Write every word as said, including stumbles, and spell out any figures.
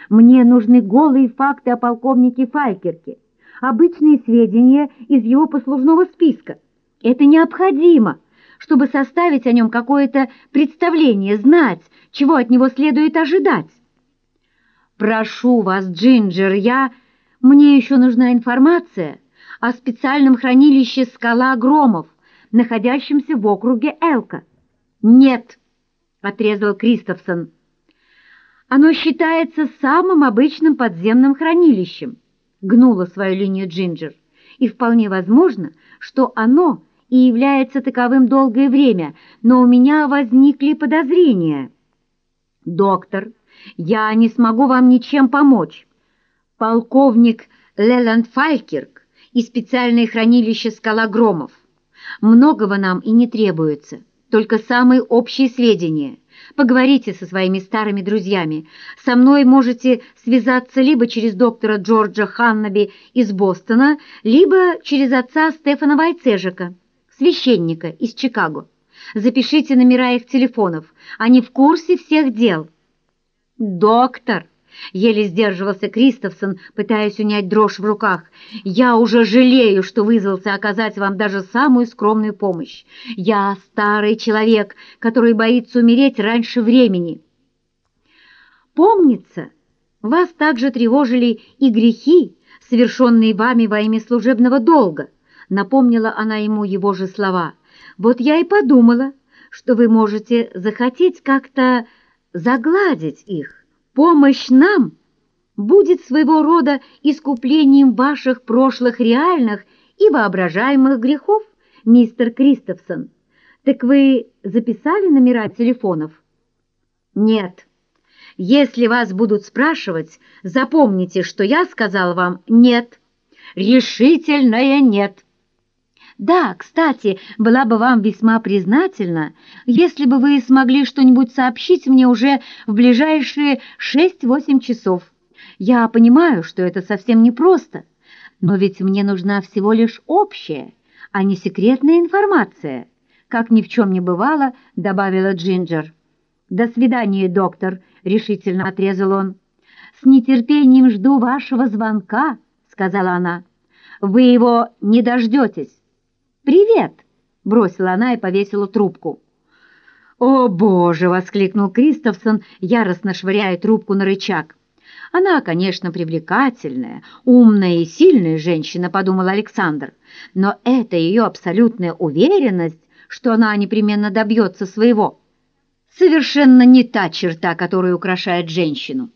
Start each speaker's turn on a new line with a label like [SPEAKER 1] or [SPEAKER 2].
[SPEAKER 1] Мне нужны голые факты о полковнике Фалькерке, обычные сведения из его послужного списка. Это необходимо, чтобы составить о нем какое-то представление, знать, чего от него следует ожидать. Прошу вас, Джинджер, я... Мне еще нужна информация о специальном хранилище «Скала Громов», находящемся в округе Элка. «Нет», — отрезал Кристофсон. «Оно считается самым обычным подземным хранилищем», — гнула свою линию Джинджер. «И вполне возможно, что оно и является таковым долгое время, но у меня возникли подозрения». «Доктор, я не смогу вам ничем помочь. Полковник Леланд Фалькерк и специальное хранилище «Скала Громов». Многого нам и не требуется, только самые общие сведения. Поговорите со своими старыми друзьями. Со мной можете связаться либо через доктора Джорджа Ханнаби из Бостона, либо через отца Стефана Вайцежика, священника из Чикаго. Запишите номера их телефонов, они в курсе всех дел». «Доктор!» — еле сдерживался Кристофсон, пытаясь унять дрожь в руках. «Я уже жалею, что вызвался оказать вам даже самую скромную помощь. Я старый человек, который боится умереть раньше времени». «Помнится, вас также тревожили и грехи, совершенные вами во имя служебного долга», — напомнила она ему его же слова. «Вот я и подумала, что вы можете захотеть как-то загладить их. Помощь нам будет своего рода искуплением ваших прошлых реальных и воображаемых грехов, мистер Кристофсон. Так вы записали номера телефонов?» «Нет. Если вас будут спрашивать, запомните, что я сказал вам «нет». Решительное «нет». Да, кстати, была бы вам весьма признательна, если бы вы смогли что-нибудь сообщить мне уже в ближайшие шесть-восемь часов. Я понимаю, что это совсем непросто, но ведь мне нужна всего лишь общая, а не секретная информация, как ни в чем не бывало, добавила Джинджер. «До свидания, доктор», — решительно отрезал он. «С нетерпением жду вашего звонка», — сказала она. «Вы его не дождетесь». «Привет!» — бросила она и повесила трубку. «О, Боже!» — воскликнул Кристофсон, яростно швыряя трубку на рычаг. «Она, конечно, привлекательная, умная и сильная женщина», — подумал Александр, «но это ее абсолютная уверенность, что она непременно добьется своего, совершенно не та черта, которая украшает женщину».